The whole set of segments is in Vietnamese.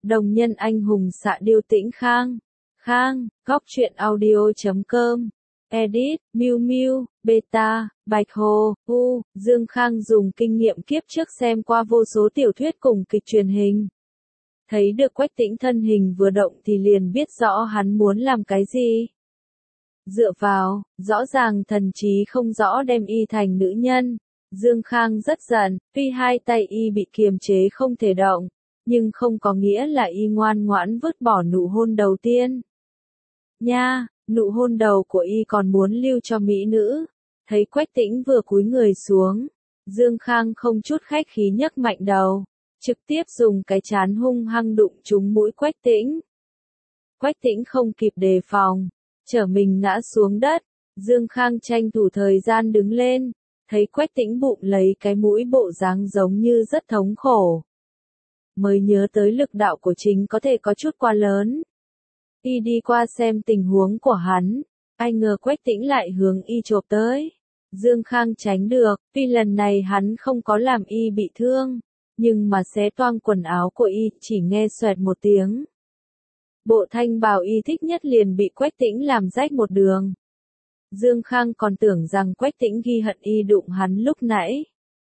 Đồng nhân anh hùng xạ điêu Tĩnh Khang. Khang, góc truyện audio.com. Edit, Miu Miu, Beta, Bạch Hồ, Dương Khang dùng kinh nghiệm kiếp trước xem qua vô số tiểu thuyết cùng kịch truyền hình. Thấy được Quách Tĩnh thân hình vừa động thì liền biết rõ hắn muốn làm cái gì. Dựa vào, rõ ràng thần trí không rõ đem y thành nữ nhân. Dương Khang rất giận, tuy hai tay y bị kiềm chế không thể động, nhưng không có nghĩa là y ngoan ngoãn vứt bỏ nụ hôn đầu tiên. Nha, nụ hôn đầu của y còn muốn lưu cho mỹ nữ. Thấy Quách Tĩnh vừa cúi người xuống, Dương Khang không chút khách khí nhấc mạnh đầu, trực tiếp dùng cái trán hung hăng đụng trúng mũi Quách Tĩnh. Quách Tĩnh không kịp đề phòng, trở mình ngã xuống đất. Dương Khang tranh thủ thời gian đứng lên, thấy Quách Tĩnh bụng lấy cái mũi bộ dáng giống như rất thống khổ. Mới nhớ tới lực đạo của chính có thể có chút quá lớn. Y đi qua xem tình huống của hắn, ai ngờ Quách Tĩnh lại hướng y chộp tới. Dương Khang tránh được, tuy lần này hắn không có làm y bị thương, nhưng mà xé toang quần áo của y, chỉ nghe xoẹt một tiếng. Bộ thanh bào y thích nhất liền bị Quách Tĩnh làm rách một đường. Dương Khang còn tưởng rằng Quách Tĩnh ghi hận y đụng hắn lúc nãy.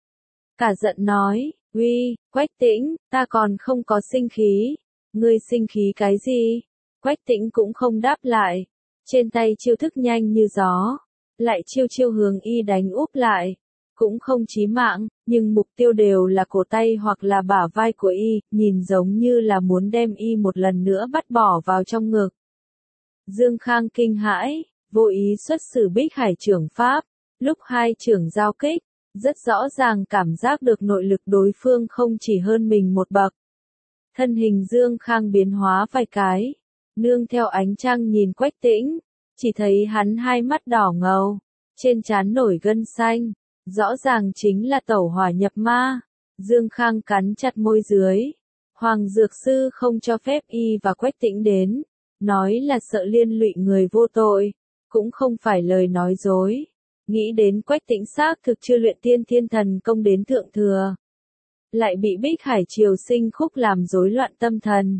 Cả giận nói, uy, Quách Tĩnh, ta còn không có sinh khí, ngươi sinh khí cái gì? Quách Tĩnh cũng không đáp lại, trên tay chiêu thức nhanh như gió, lại chiêu hướng y đánh úp lại, cũng không chí mạng, nhưng mục tiêu đều là cổ tay hoặc là bả vai của y, nhìn giống như là muốn đem y một lần nữa bắt bỏ vào trong ngực. Dương Khang kinh hãi, vô ý xuất sử Bích Hải Chưởng pháp, lúc hai chưởng giao kích, rất rõ ràng cảm giác được nội lực đối phương không chỉ hơn mình một bậc. Thân hình Dương Khang biến hóa vài cái, nương theo ánh trăng nhìn Quách Tĩnh, chỉ thấy hắn hai mắt đỏ ngầu, trên trán nổi gân xanh, rõ ràng chính là tẩu hỏa nhập ma. Dương Khang cắn chặt môi dưới, Hoàng Dược Sư không cho phép y và Quách Tĩnh đến, nói là sợ liên lụy người vô tội, cũng không phải lời nói dối. Nghĩ đến Quách Tĩnh xác thực chưa luyện tiên thiên thần công đến thượng thừa, lại bị Bích Hải Triều Sinh khúc làm rối loạn tâm thần.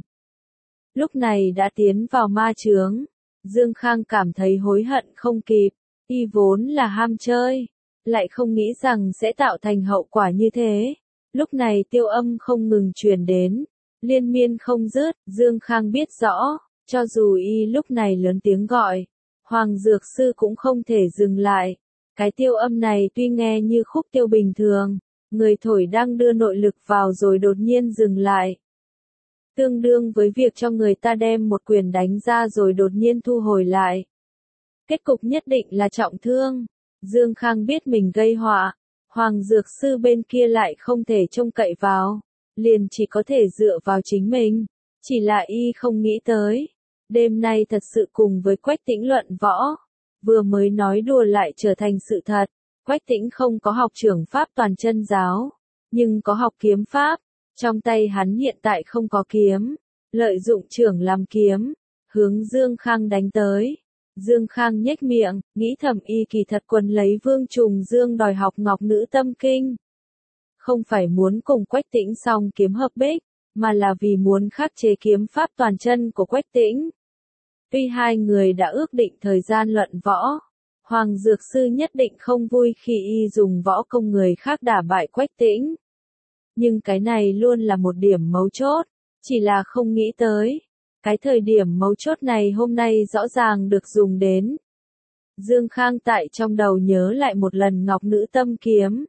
Lúc này đã tiến vào ma chướng, Dương Khang cảm thấy hối hận không kịp, y vốn là ham chơi, lại không nghĩ rằng sẽ tạo thành hậu quả như thế. Lúc này tiêu âm không ngừng truyền đến, liên miên không dứt, Dương Khang biết rõ, cho dù y lúc này lớn tiếng gọi, Hoàng Dược Sư cũng không thể dừng lại. Cái tiêu âm này tuy nghe như khúc tiêu bình thường, người thổi đang đưa nội lực vào rồi đột nhiên dừng lại. Tương đương với việc cho người ta đem một quyền đánh ra rồi đột nhiên thu hồi lại. Kết cục nhất định là trọng thương. Dương Khang biết mình gây họa, Hoàng Dược Sư bên kia lại không thể trông cậy vào, liền chỉ có thể dựa vào chính mình. Chỉ là y không nghĩ tới, đêm nay thật sự cùng với Quách Tĩnh luận võ, vừa mới nói đùa lại trở thành sự thật. Quách Tĩnh không có học chưởng pháp toàn chân giáo, nhưng có học kiếm pháp. Trong tay hắn hiện tại không có kiếm, lợi dụng chưởng làm kiếm, hướng Dương Khang đánh tới. Dương Khang nhếch miệng, nghĩ thầm y kỳ thật quần lấy Vương Trùng Dương đòi học Ngọc Nữ Tâm Kinh. Không phải muốn cùng Quách Tĩnh song kiếm hợp bích, mà là vì muốn khắc chế kiếm pháp toàn chân của Quách Tĩnh. Tuy hai người đã ước định thời gian luận võ, Hoàng Dược Sư nhất định không vui khi y dùng võ công người khác đả bại Quách Tĩnh. Nhưng cái này luôn là một điểm mấu chốt, chỉ là không nghĩ tới. Cái thời điểm mấu chốt này hôm nay rõ ràng được dùng đến. Dương Khang tại trong đầu nhớ lại một lần Ngọc Nữ Tâm Kiếm.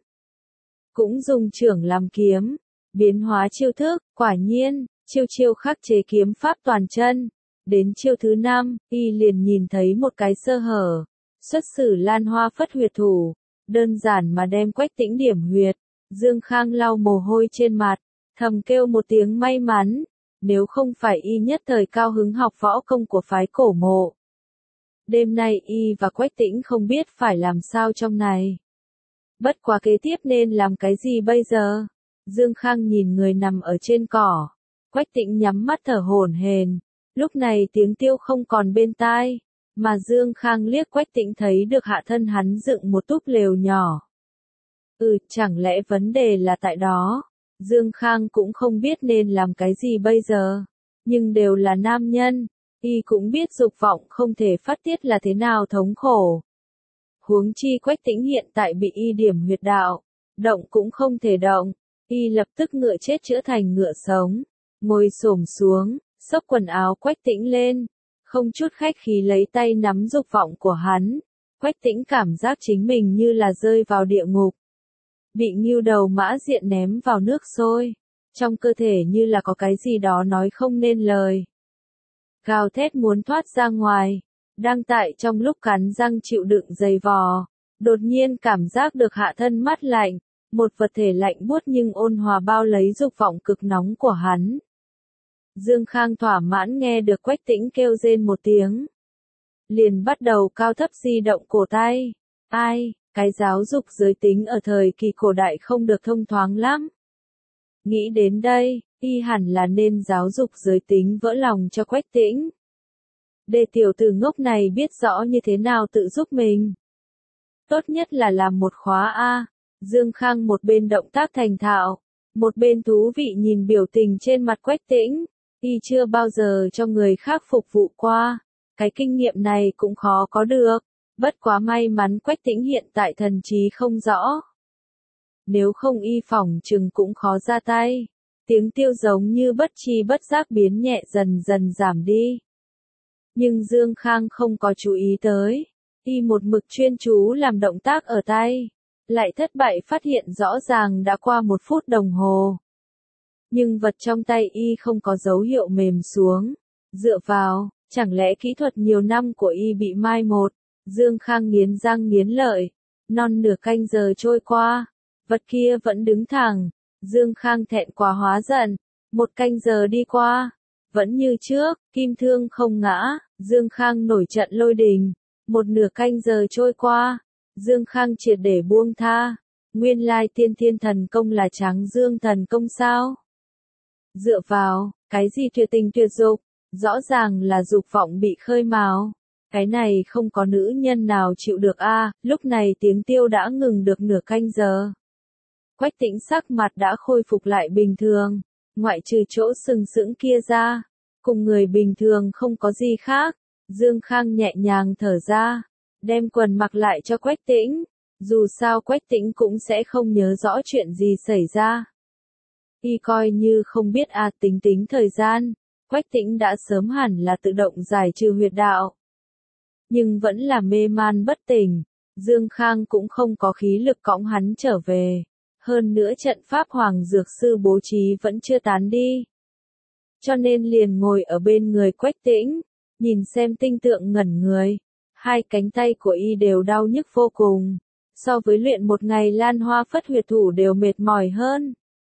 Cũng dùng chưởng làm kiếm, biến hóa chiêu thức, quả nhiên, chiêu khắc chế kiếm pháp toàn chân. Đến chiêu thứ 5, y liền nhìn thấy một cái sơ hở, xuất sử Lan Hoa Phất Huyệt thủ, đơn giản mà đem Quách Tĩnh điểm huyệt. Dương Khang lau mồ hôi trên mặt, thầm kêu một tiếng may mắn, nếu không phải y nhất thời cao hứng học võ công của phái Cổ Mộ. Đêm nay y và Quách Tĩnh không biết phải làm sao trong này. Bất quá kế tiếp nên làm cái gì bây giờ? Dương Khang nhìn người nằm ở trên cỏ, Quách Tĩnh nhắm mắt thở hổn hển. Lúc này tiếng tiêu không còn bên tai, mà Dương Khang liếc Quách Tĩnh thấy được hạ thân hắn dựng một túp lều nhỏ. Chẳng lẽ vấn đề là tại đó? Dương Khang cũng không biết nên làm cái gì bây giờ. nhưng đều là nam nhân, y cũng biết dục vọng không thể phát tiết là thế nào thống khổ. Huống chi Quách Tĩnh hiện tại bị y điểm huyệt đạo, động cũng không thể động, y lập tức ngựa chết chữa thành ngựa sống, ngồi xổm xuống, xốc quần áo Quách Tĩnh lên, không chút khách khí lấy tay nắm dục vọng của hắn. Quách Tĩnh cảm giác chính mình như là rơi vào địa ngục, bị ngưu đầu mã diện ném vào nước sôi, trong cơ thể như là có cái gì đó nói không nên lời. Gào thét muốn thoát ra ngoài, đang tại trong lúc cắn răng chịu đựng dày vò, đột nhiên cảm giác được hạ thân mát lạnh, một vật thể lạnh buốt nhưng ôn hòa bao lấy dục vọng cực nóng của hắn. Dương Khang thỏa mãn nghe được Quách Tĩnh kêu rên một tiếng, liền bắt đầu cao thấp di động cổ tay. Ai, cái giáo dục giới tính ở thời kỳ cổ đại không được thông thoáng lắm. Nghĩ đến đây, y hẳn là nên giáo dục giới tính vỡ lòng cho Quách Tĩnh. Để tiểu tử ngốc này biết rõ như thế nào tự giúp mình. Tốt nhất là làm một khóa A. Dương Khang một bên động tác thành thạo, một bên thú vị nhìn biểu tình trên mặt Quách Tĩnh. Y chưa bao giờ cho người khác phục vụ qua, cái kinh nghiệm này cũng khó có được. Bất quá may mắn Quách Tĩnh hiện tại thần trí không rõ. Nếu không y phỏng chừng cũng khó ra tay. Tiếng tiêu giống như bất tri bất giác biến nhẹ dần dần giảm đi. Nhưng Dương Khang không có chú ý tới. Y một mực chuyên chú làm động tác ở tay. Lại thất bại phát hiện rõ ràng đã qua 1 phút đồng hồ. Nhưng vật trong tay y không có dấu hiệu mềm xuống. Dựa vào, chẳng lẽ kỹ thuật nhiều năm của y bị mai một. Dương Khang nghiến răng nghiến lợi. Non nửa canh giờ trôi qua. Vật kia vẫn đứng thẳng. Dương Khang thẹn quá hóa giận. 1 canh giờ đi qua. Vẫn như trước, kim thương không ngã. Dương Khang nổi trận lôi đình. 1 nửa canh giờ trôi qua. Dương Khang triệt để buông tha. Nguyên lai tiên thiên thần công là Tráng Dương thần công sao? Dựa vào, cái gì tuyệt tình tuyệt dục? Rõ ràng là dục vọng bị khơi mào. Cái này không có nữ nhân nào chịu được a. Lúc này tiếng tiêu đã ngừng được nửa canh giờ. Quách Tĩnh sắc mặt đã khôi phục lại bình thường, ngoại trừ chỗ sừng sững kia ra, cùng người bình thường không có gì khác. Dương Khang nhẹ nhàng thở ra, đem quần mặc lại cho Quách Tĩnh, dù sao Quách Tĩnh cũng sẽ không nhớ rõ chuyện gì xảy ra. Y coi như không biết tính thời gian, Quách Tĩnh đã sớm hẳn là tự động giải trừ huyệt đạo. Nhưng vẫn là mê man bất tỉnh, Dương Khang cũng không có khí lực cõng hắn trở về. Hơn nữa trận pháp Hoàng Dược Sư bố trí vẫn chưa tán đi. Cho nên liền ngồi ở bên người Quách Tĩnh, nhìn xem tinh tượng ngẩn người. 2 cánh tay của y đều đau nhức vô cùng. So với luyện một ngày Lan Hoa Phất Huyệt Thủ đều mệt mỏi hơn.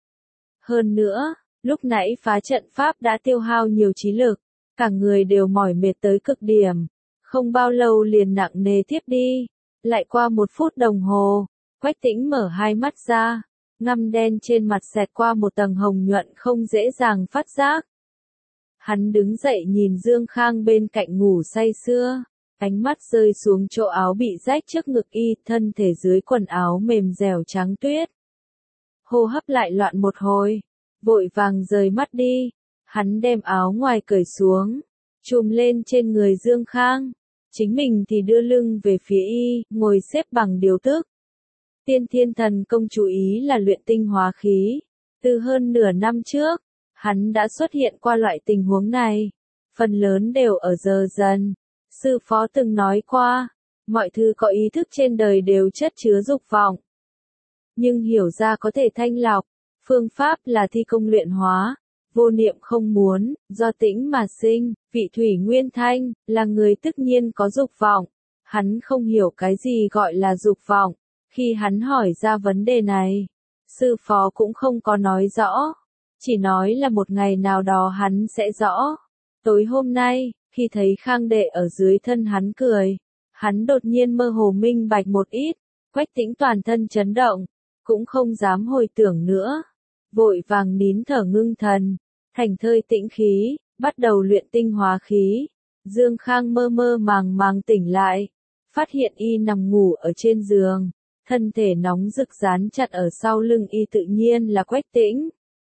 Hơn nữa, lúc nãy phá trận pháp đã tiêu hao nhiều trí lực. Cả người đều mỏi mệt tới cực điểm. Không bao lâu liền nặng nề tiếp đi. Lại qua 1 phút đồng hồ. Quách Tĩnh mở 2 mắt ra, ngăm đen trên mặt xẹt qua một tầng hồng nhuận không dễ dàng phát giác. Hắn đứng dậy nhìn Dương Khang bên cạnh ngủ say sưa, ánh mắt rơi xuống chỗ áo bị rách trước ngực y, thân thể dưới quần áo mềm dẻo trắng tuyết. Hô hấp lại loạn một hồi, vội vàng rời mắt đi, hắn đem áo ngoài cởi xuống, trùm lên trên người Dương Khang, chính mình thì đưa lưng về phía y, ngồi xếp bằng điều tức. Tiên Thiên Thần Công chú ý là luyện tinh hóa khí. Từ hơn nửa năm trước, hắn đã xuất hiện qua loại tình huống này. Phần lớn đều ở giờ dần. Sư phó từng nói qua, mọi thứ có ý thức trên đời đều chất chứa dục vọng. Nhưng hiểu ra có thể thanh lọc, phương pháp là thi công luyện hóa. Vô niệm không muốn, do tĩnh mà sinh, vị Thủy Nguyên Thanh, là người tất nhiên có dục vọng. Hắn không hiểu cái gì gọi là dục vọng. Khi hắn hỏi ra vấn đề này, sư phó cũng không có nói rõ, chỉ nói là một ngày nào đó hắn sẽ rõ. Tối hôm nay, khi thấy Khang đệ ở dưới thân hắn cười, hắn đột nhiên mơ hồ minh bạch một ít, Quách Tĩnh toàn thân chấn động, cũng không dám hồi tưởng nữa, vội vàng nín thở ngưng thần, thành thơi tĩnh khí, bắt đầu luyện tinh hóa khí. Dương Khang mơ mơ màng màng tỉnh lại, phát hiện y nằm ngủ ở trên giường. Thân thể nóng rực dán chặt ở sau lưng y tự nhiên là Quách Tĩnh.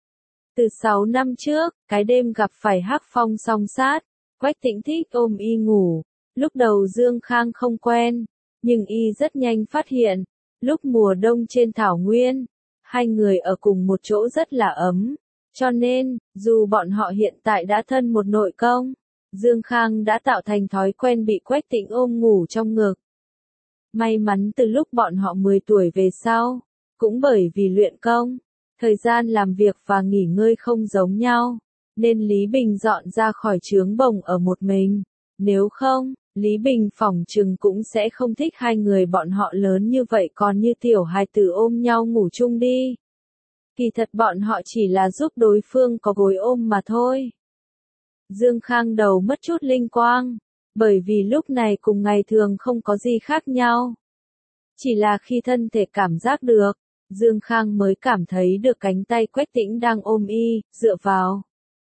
Từ 6 năm trước, cái đêm gặp phải Hắc Phong song sát, Quách Tĩnh thích ôm y ngủ. Lúc đầu Dương Khang không quen, nhưng y rất nhanh phát hiện, lúc mùa đông trên thảo nguyên, hai người ở cùng một chỗ rất là ấm. Cho nên, dù bọn họ hiện tại đã thân một nội công, Dương Khang đã tạo thành thói quen bị Quách Tĩnh ôm ngủ trong ngực. May mắn từ lúc bọn họ 10 tuổi về sau, cũng bởi vì luyện công, thời gian làm việc và nghỉ ngơi không giống nhau, nên Lý Bình dọn ra khỏi trướng bồng ở một mình. Nếu không, Lý Bình phỏng chừng cũng sẽ không thích hai người bọn họ lớn như vậy còn như tiểu hài tử ôm nhau ngủ chung đi. Kỳ thật bọn họ chỉ là giúp đối phương có gối ôm mà thôi. Dương Khang đầu mất chút linh quang, bởi vì lúc này cùng ngày thường không có gì khác nhau. Chỉ là khi thân thể cảm giác được, Dương Khang mới cảm thấy được cánh tay Quách Tĩnh đang ôm y, dựa vào.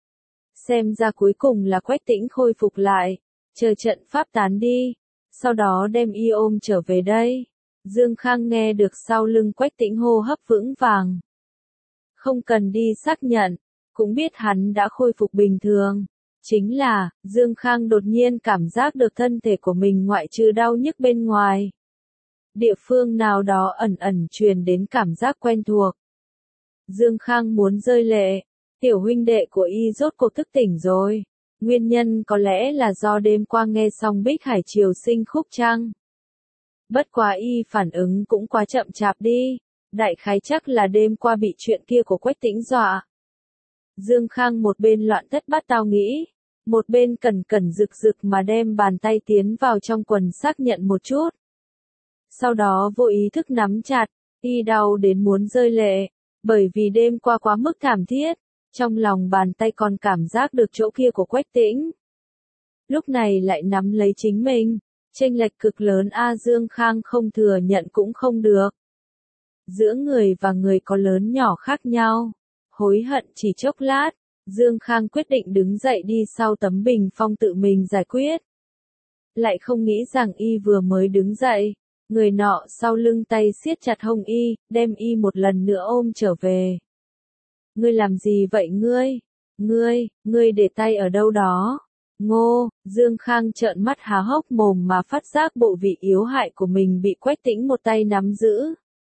Xem ra cuối cùng là Quách Tĩnh khôi phục lại, chờ trận pháp tán đi, sau đó đem y ôm trở về đây. Dương Khang nghe được sau lưng Quách Tĩnh hô hấp vững vàng. Không cần đi xác nhận, cũng biết hắn đã khôi phục bình thường. Chính là, Dương Khang đột nhiên cảm giác được thân thể của mình ngoại trừ đau nhức bên ngoài. Địa phương nào đó ẩn ẩn truyền đến cảm giác quen thuộc. Dương Khang muốn rơi lệ, tiểu huynh đệ của y rốt cuộc thức tỉnh rồi. Nguyên nhân có lẽ là do đêm qua nghe xong Bích Hải Triều Sinh khúc trăng. Bất quá y phản ứng cũng quá chậm chạp đi, đại khái chắc là đêm qua bị chuyện kia của Quách Tĩnh dọa. Dương Khang một bên loạn thất bát tao nghĩ, một bên cẩn cẩn rực rực mà đem bàn tay tiến vào trong quần xác nhận một chút. Sau đó vô ý thức nắm chặt, y đau đến muốn rơi lệ, bởi vì đêm qua quá mức thảm thiết, trong lòng bàn tay còn cảm giác được chỗ kia của Quách Tĩnh. Lúc này lại nắm lấy chính mình, chênh lệch cực lớn Dương Khang không thừa nhận cũng không được. Giữa người và người có lớn nhỏ khác nhau, hối hận chỉ chốc lát, Dương Khang quyết định đứng dậy đi sau tấm bình phong tự mình giải quyết. Lại không nghĩ rằng y vừa mới đứng dậy, người nọ sau lưng tay siết chặt hông y, đem y một lần nữa ôm trở về. Ngươi làm gì vậy ngươi? Ngươi để tay ở đâu đó? Ngô, Dương Khang trợn mắt há hốc mồm mà phát giác bộ vị yếu hại của mình bị Quách Tĩnh một tay nắm giữ.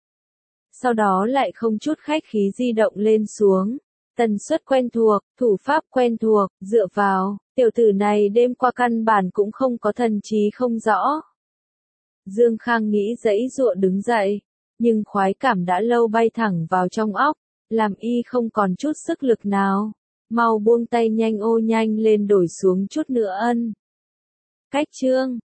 Sau đó lại không chút khách khí di động lên xuống. Tần suất quen thuộc, thủ pháp quen thuộc, dựa vào, tiểu tử này đêm qua căn bản cũng không có thần trí không rõ. Dương Khang nghĩ giãy giụa đứng dậy, nhưng khoái cảm đã lâu bay thẳng vào trong óc, làm y không còn chút sức lực nào. Mau buông tay nhanh lên đổi xuống chút nữa ân. Cách chương